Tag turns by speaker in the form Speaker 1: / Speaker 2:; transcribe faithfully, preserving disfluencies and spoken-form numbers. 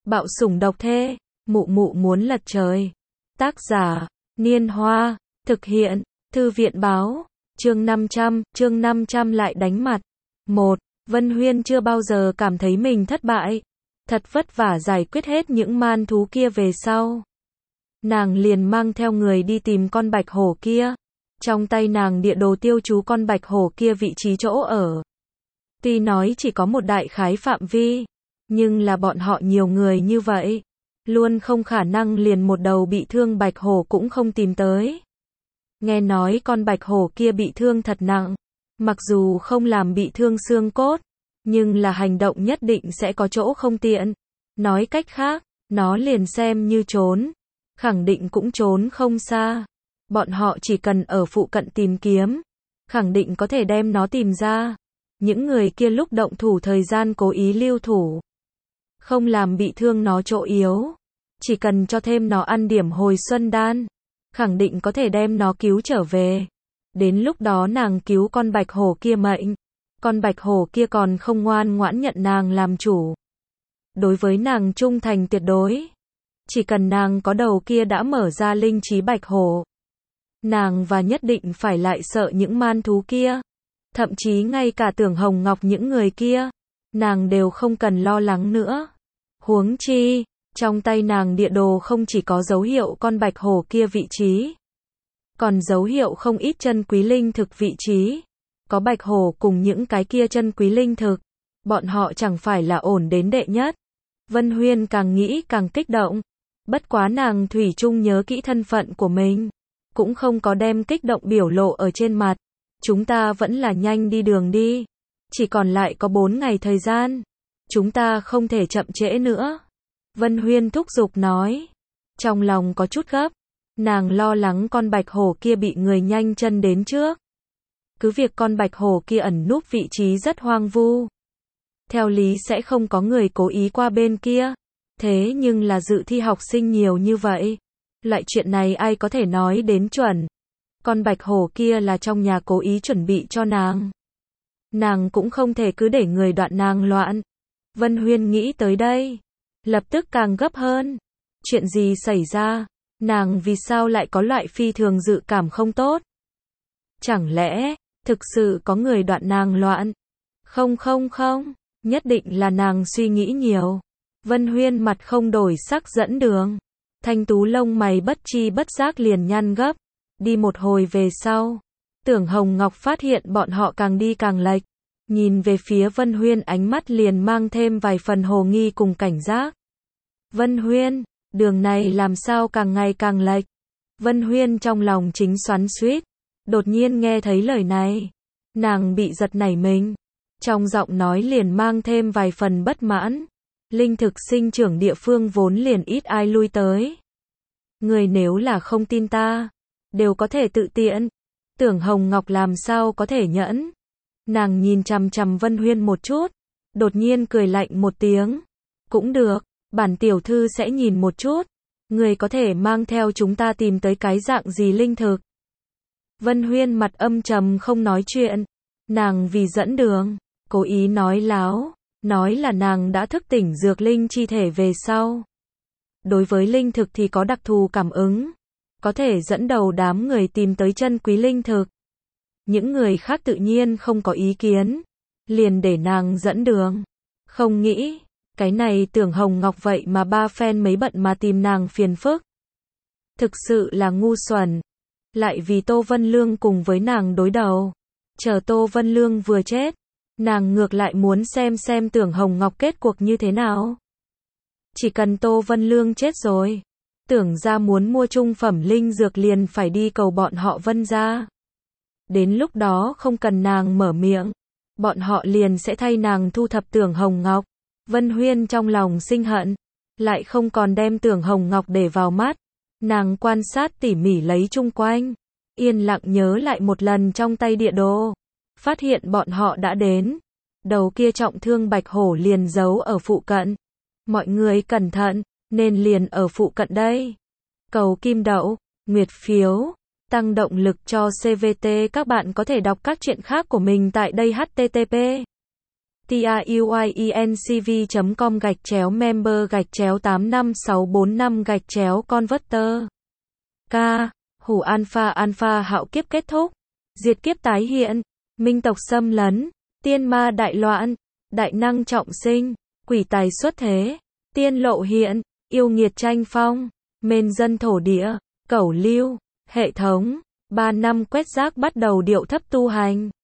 Speaker 1: Bạo sủng độc thê, mụ mụ muốn lật trời. Tác giả, Niên Hoa, thực hiện, Thư viện Báo, chương năm trăm, chương năm trăm lại đánh mặt. một. Vân Huyên chưa bao giờ cảm thấy mình thất bại. Thật vất vả giải quyết hết những man thú kia về sau. Nàng liền mang theo người đi tìm con bạch hổ kia. Trong tay nàng địa đồ tiêu chú con bạch hổ kia vị trí chỗ ở. Tuy nói chỉ có một đại khái phạm vi, nhưng là bọn họ nhiều người như vậy, luôn không khả năng liền một đầu bị thương bạch hổ cũng không tìm tới. Nghe nói con bạch hổ kia bị thương thật nặng, mặc dù không làm bị thương xương cốt, nhưng là hành động nhất định sẽ có chỗ không tiện. Nói cách khác, nó liền xem như trốn, khẳng định cũng trốn không xa. Bọn họ chỉ cần ở phụ cận tìm kiếm, khẳng định có thể đem nó tìm ra. Những người kia lúc động thủ thời gian cố ý lưu thủ, không làm bị thương nó chỗ yếu, chỉ cần cho thêm nó ăn điểm hồi xuân đan, khẳng định có thể đem nó cứu trở về. Đến lúc đó nàng cứu con bạch hổ kia mệnh, con bạch hổ kia còn không ngoan ngoãn nhận nàng làm chủ. Đối với nàng trung thành tuyệt đối, chỉ cần nàng có đầu kia đã mở ra linh trí bạch hổ, nàng và nhất định phải lại sợ những man thú kia. Thậm chí ngay cả Tưởng Hồng Ngọc những người kia, nàng đều không cần lo lắng nữa. Huống chi, trong tay nàng địa đồ không chỉ có dấu hiệu con bạch hổ kia vị trí, còn dấu hiệu không ít chân quý linh thực vị trí. Có bạch hổ cùng những cái kia chân quý linh thực, bọn họ chẳng phải là ổn đến đệ nhất. Vân Huyên càng nghĩ càng kích động, bất quá nàng thủy chung nhớ kỹ thân phận của mình, cũng không có đem kích động biểu lộ ở trên mặt. Chúng ta vẫn là nhanh đi đường đi, chỉ còn lại có bốn ngày thời gian, chúng ta không thể chậm trễ nữa. Vân Huyên thúc giục nói, trong lòng có chút gấp, nàng lo lắng con bạch hổ kia bị người nhanh chân đến trước. Cứ việc con bạch hổ kia ẩn núp vị trí rất hoang vu, theo lý sẽ không có người cố ý qua bên kia, thế nhưng là dự thi học sinh nhiều như vậy, loại chuyện này ai có thể nói đến chuẩn. Con bạch hổ kia là trong nhà cố ý chuẩn bị cho nàng, nàng cũng không thể cứ để người đoạn nàng loạn. Vân Huyên nghĩ tới đây, lập tức càng gấp hơn. Chuyện gì xảy ra? Nàng vì sao lại có loại phi thường dự cảm không tốt? Chẳng lẽ, thực sự có người đoạn nàng loạn? Không không không, nhất định là nàng suy nghĩ nhiều. Vân Huyên mặt không đổi sắc dẫn đường. Thanh tú lông mày bất chi bất giác liền nhăn gấp. Đi một hồi về sau, Tưởng Hồng Ngọc phát hiện bọn họ càng đi càng lệch. Nhìn về phía Vân Huyên ánh mắt liền mang thêm vài phần hồ nghi cùng cảnh giác. Vân Huyên, đường này làm sao càng ngày càng lệch? Vân Huyên trong lòng chính xoắn xuýt, đột nhiên nghe thấy lời này, nàng bị giật nảy mình, trong giọng nói liền mang thêm vài phần bất mãn. Linh thực sinh trưởng địa phương vốn liền ít ai lui tới. Người nếu là không tin ta, đều có thể tự tiện. Tưởng Hồng Ngọc làm sao có thể nhẫn? Nàng nhìn chằm chằm Vân Huyên một chút, đột nhiên cười lạnh một tiếng. Cũng được, bản tiểu thư sẽ nhìn một chút, người có thể mang theo chúng ta tìm tới cái dạng gì linh thực. Vân Huyên mặt âm trầm không nói chuyện, nàng vì dẫn đường, cố ý nói láo, nói là nàng đã thức tỉnh dược linh chi thể về sau. Đối với linh thực thì có đặc thù cảm ứng, có thể dẫn đầu đám người tìm tới chân quý linh thực. Những người khác tự nhiên không có ý kiến, liền để nàng dẫn đường. Không nghĩ, cái này Tưởng Hồng Ngọc vậy mà ba phen mấy bận mà tìm nàng phiền phức. Thực sự là ngu xuẩn. Lại vì Tô Vân Lương cùng với nàng đối đầu. Chờ Tô Vân Lương vừa chết, nàng ngược lại muốn xem xem Tưởng Hồng Ngọc kết cuộc như thế nào. Chỉ cần Tô Vân Lương chết rồi, Tưởng gia muốn mua trung phẩm linh dược liền phải đi cầu bọn họ Vân gia. Đến lúc đó không cần nàng mở miệng, bọn họ liền sẽ thay nàng thu thập Tưởng Hồng Ngọc. Vân Huyên trong lòng sinh hận, lại không còn đem Tưởng Hồng Ngọc để vào mắt. Nàng quan sát tỉ mỉ lấy chung quanh, yên lặng nhớ lại một lần trong tay địa đồ, phát hiện bọn họ đã đến. Đầu kia trọng thương bạch hổ liền giấu ở phụ cận. Mọi người cẩn thận, nên liền ở phụ cận đây. Cầu kim đậu, nguyệt phiếu, tăng động lực cho xê vê tê. Các bạn có thể đọc các truyện khác của mình tại đây. H T T P tiuiencv chấm com gạch chéo member gạch chéo tám năm sáu bốn năm gạch chéo converter. K. Hủ alpha alpha hạo kiếp kết thúc. Diệt kiếp tái hiện. Minh tộc xâm lấn. Tiên ma đại loạn. Đại năng trọng sinh. Quỷ tài xuất thế. Tiên lộ hiện. Yêu nghiệt tranh phong. Mền dân thổ địa. Cẩu lưu. Hệ thống. Ba năm quét rác bắt đầu điệu thấp tu hành.